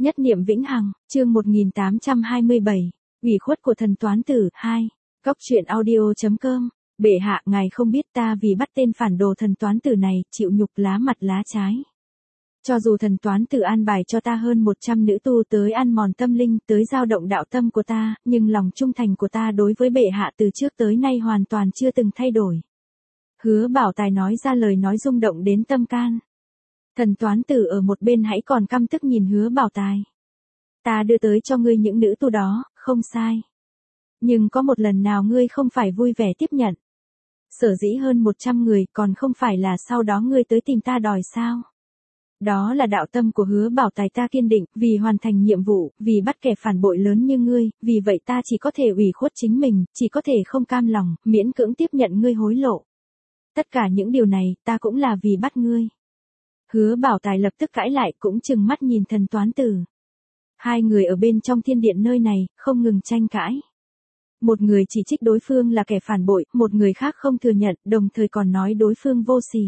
Nhất niệm vĩnh hằng, chương 1827, ủy khuất của thần toán tử 2. Góc truyện audio.com. Bệ hạ, ngài không biết ta vì bắt tên phản đồ thần toán tử này, chịu nhục lá mặt lá trái. Cho dù thần toán tử an bài cho ta hơn 100 nữ tu tới ăn mòn tâm linh, tới dao động đạo tâm của ta, nhưng lòng trung thành của ta đối với bệ hạ từ trước tới nay hoàn toàn chưa từng thay đổi. Hứa Bảo Tài nói ra lời nói rung động đến tâm can. Thần toán tử ở một bên hãy còn căm tức nhìn Hứa Bảo Tài. Ta đưa tới cho ngươi những nữ tu đó, không sai. Nhưng có một lần nào ngươi không phải vui vẻ tiếp nhận? Sở dĩ hơn 100 người còn không phải là sau đó ngươi tới tìm ta đòi sao? Đó là đạo tâm của Hứa Bảo Tài ta kiên định, vì hoàn thành nhiệm vụ, vì bắt kẻ phản bội lớn như ngươi, vì vậy ta chỉ có thể ủy khuất chính mình, chỉ có thể không cam lòng, miễn cưỡng tiếp nhận ngươi hối lộ. Tất cả những điều này, ta cũng là vì bắt ngươi. Hứa Bảo Tài lập tức cãi lại, cũng trừng mắt nhìn thần toán tử. Hai người ở bên trong thiên điện nơi này, không ngừng tranh cãi. Một người chỉ trích đối phương là kẻ phản bội, một người khác không thừa nhận, đồng thời còn nói đối phương vô sỉ.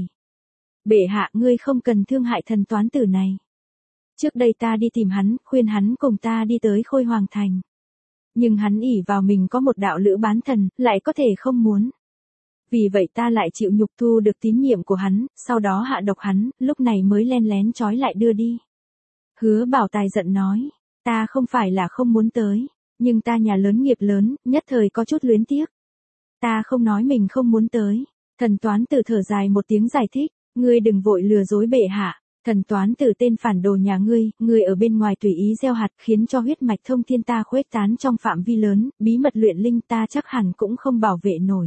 Bệ hạ, ngươi không cần thương hại thần toán tử này. Trước đây ta đi tìm hắn, khuyên hắn cùng ta đi tới Khôi Hoàng Thành. Nhưng hắn ỷ vào mình có một đạo lữ bán thần, lại có thể không muốn. Vì vậy ta lại chịu nhục thu được tín nhiệm của hắn, sau đó hạ độc hắn, lúc này mới len lén trói lại đưa đi. Hứa Bảo Tài giận nói, ta không phải là không muốn tới, nhưng ta nhà lớn nghiệp lớn, nhất thời có chút luyến tiếc. Ta không nói mình không muốn tới. Thần toán tử thở dài một tiếng giải thích, ngươi đừng vội lừa dối bệ hạ. Thần toán tử tên phản đồ nhà ngươi ở bên ngoài tùy ý gieo hạt khiến cho huyết mạch thông thiên ta khuếch tán trong phạm vi lớn, bí mật luyện linh ta chắc hẳn cũng không bảo vệ nổi.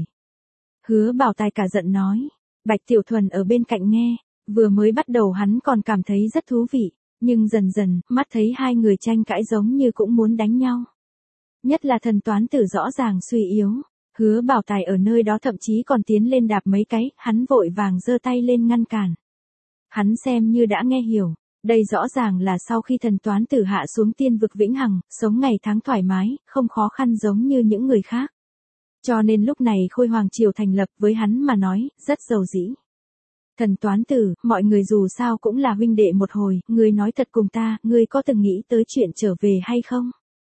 Hứa Bảo Tài cả giận nói, Bạch Tiểu Thuần ở bên cạnh nghe, vừa mới bắt đầu hắn còn cảm thấy rất thú vị, nhưng dần dần, mắt thấy hai người tranh cãi giống như cũng muốn đánh nhau. Nhất là thần toán tử rõ ràng suy yếu, Hứa Bảo Tài ở nơi đó thậm chí còn tiến lên đạp mấy cái, hắn vội vàng giơ tay lên ngăn cản. Hắn xem như đã nghe hiểu, đây rõ ràng là sau khi thần toán tử hạ xuống tiên vực vĩnh hằng, sống ngày tháng thoải mái, không khó khăn giống như những người khác. Cho nên lúc này Khôi Hoàng Triều thành lập với hắn mà nói, rất giàu dĩ. Thần toán tử, mọi người dù sao cũng là huynh đệ một hồi, ngươi nói thật cùng ta, ngươi có từng nghĩ tới chuyện trở về hay không?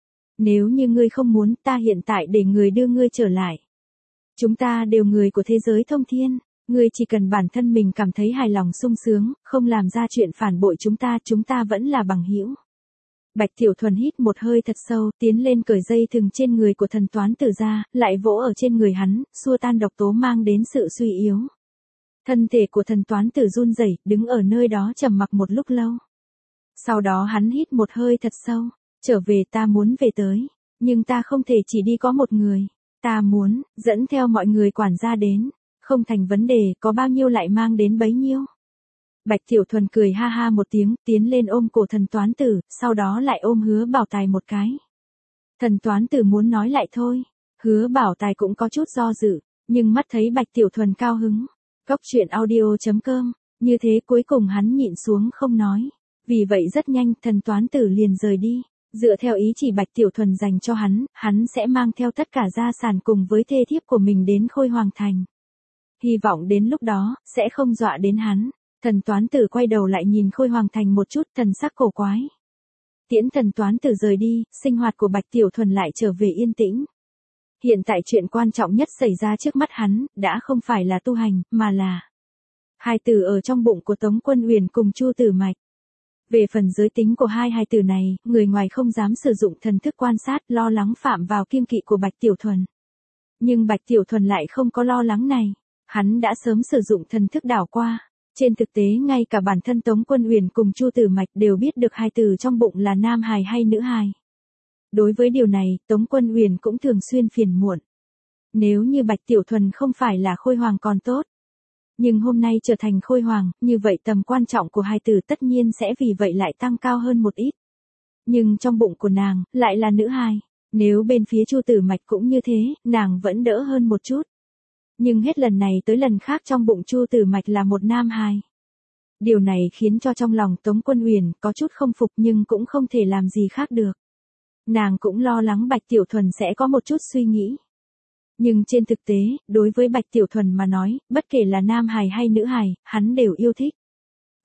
Nếu như ngươi không muốn, ta hiện tại để người đưa ngươi trở lại. Chúng ta đều người của thế giới thông thiên, ngươi chỉ cần bản thân mình cảm thấy hài lòng sung sướng, không làm ra chuyện phản bội chúng ta vẫn là bằng hữu. Bạch Tiểu Thuần hít một hơi thật sâu, tiến lên cởi dây thừng trên người của thần toán tử ra, lại vỗ ở trên người hắn, xua tan độc tố mang đến sự suy yếu. Thân thể của thần toán tử run rẩy, đứng ở nơi đó trầm mặc một lúc lâu. Sau đó hắn hít một hơi thật sâu, trở về ta muốn về tới, nhưng ta không thể chỉ đi có một người, ta muốn, dẫn theo mọi người quản gia đến, không thành vấn đề, có bao nhiêu lại mang đến bấy nhiêu. Bạch Tiểu Thuần cười ha ha một tiếng, tiến lên ôm cổ thần toán tử, sau đó lại ôm Hứa Bảo Tài một cái. Thần toán tử muốn nói lại thôi, Hứa Bảo Tài cũng có chút do dự, nhưng mắt thấy Bạch Tiểu Thuần cao hứng. Góc truyện audio.com, như thế cuối cùng hắn nhịn xuống không nói. Vì vậy rất nhanh, thần toán tử liền rời đi, dựa theo ý chỉ Bạch Tiểu Thuần dành cho hắn sẽ mang theo tất cả gia sản cùng với thê thiếp của mình đến Khôi Hoàng Thành. Hy vọng đến lúc đó, sẽ không dọa đến hắn. Thần toán tử quay đầu lại nhìn Khôi Hoàng Thành một chút, thần sắc cổ quái. Tiễn thần toán tử rời đi, sinh hoạt của Bạch Tiểu Thuần lại trở về yên tĩnh. Hiện tại chuyện quan trọng nhất xảy ra trước mắt hắn, đã không phải là tu hành, mà là hài tử ở trong bụng của Tống Quân Uyển cùng Chu Tử Mạch. Về phần giới tính của hai hài tử này, người ngoài không dám sử dụng thần thức quan sát, lo lắng phạm vào kiêng kỵ của Bạch Tiểu Thuần. Nhưng Bạch Tiểu Thuần lại không có lo lắng này, hắn đã sớm sử dụng thần thức đảo qua. Trên thực tế ngay cả bản thân Tống Quân Uyển cùng Chu Tử Mạch đều biết được hài tử trong bụng là nam hài hay nữ hài. Đối với điều này, Tống Quân Uyển cũng thường xuyên phiền muộn. Nếu như Bạch Tiểu Thuần không phải là Khôi Hoàng còn tốt. Nhưng hôm nay trở thành Khôi Hoàng, như vậy tầm quan trọng của hài tử tất nhiên sẽ vì vậy lại tăng cao hơn một ít. Nhưng trong bụng của nàng, lại là nữ hài. Nếu bên phía Chu Tử Mạch cũng như thế, nàng vẫn đỡ hơn một chút. Nhưng hết lần này tới lần khác trong bụng Chu Tử Mạch là một nam hài. Điều này khiến cho trong lòng Tống Quân Uyển có chút không phục nhưng cũng không thể làm gì khác được. Nàng cũng lo lắng Bạch Tiểu Thuần sẽ có một chút suy nghĩ. Nhưng trên thực tế, đối với Bạch Tiểu Thuần mà nói, bất kể là nam hài hay nữ hài, hắn đều yêu thích.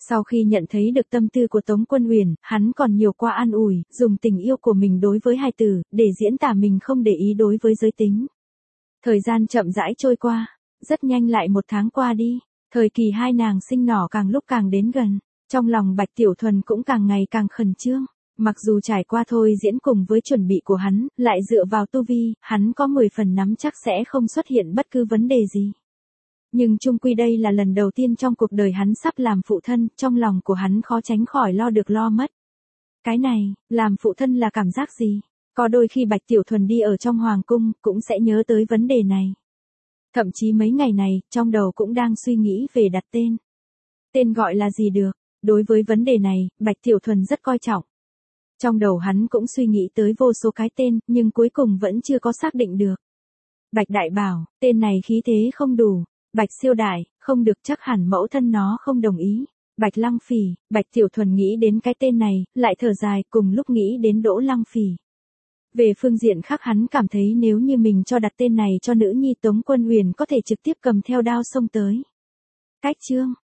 Sau khi nhận thấy được tâm tư của Tống Quân Uyển, hắn còn nhiều qua an ủi, dùng tình yêu của mình đối với hài tử, để diễn tả mình không để ý đối với giới tính. Thời gian chậm rãi trôi qua, rất nhanh lại 1 tháng qua đi, thời kỳ hai nàng sinh nở càng lúc càng đến gần, trong lòng Bạch Tiểu Thuần cũng càng ngày càng khẩn trương. Mặc dù trải qua thôi diễn cùng với chuẩn bị của hắn, lại dựa vào tu vi, hắn có 10 phần nắm chắc sẽ không xuất hiện bất cứ vấn đề gì. Nhưng chung quy đây là lần đầu tiên trong cuộc đời hắn sắp làm phụ thân, trong lòng của hắn khó tránh khỏi lo được lo mất. Cái này, làm phụ thân là cảm giác gì? Có đôi khi Bạch Tiểu Thuần đi ở trong hoàng cung, cũng sẽ nhớ tới vấn đề này. Thậm chí mấy ngày này, trong đầu cũng đang suy nghĩ về đặt tên. Tên gọi là gì được? Đối với vấn đề này, Bạch Tiểu Thuần rất coi trọng. Trong đầu hắn cũng suy nghĩ tới vô số cái tên, nhưng cuối cùng vẫn chưa có xác định được. Bạch Đại Bảo, tên này khí thế không đủ. Bạch Siêu Đại, không được, chắc hẳn mẫu thân nó không đồng ý. Bạch Lăng Phỉ, Bạch Tiểu Thuần nghĩ đến cái tên này, lại thở dài, cùng lúc nghĩ đến Đỗ Lăng Phỉ. Về phương diện khác hắn cảm thấy nếu như mình cho đặt tên này cho nữ nhi Tống Quân Uyển có thể trực tiếp cầm theo đao xông tới. Cách chương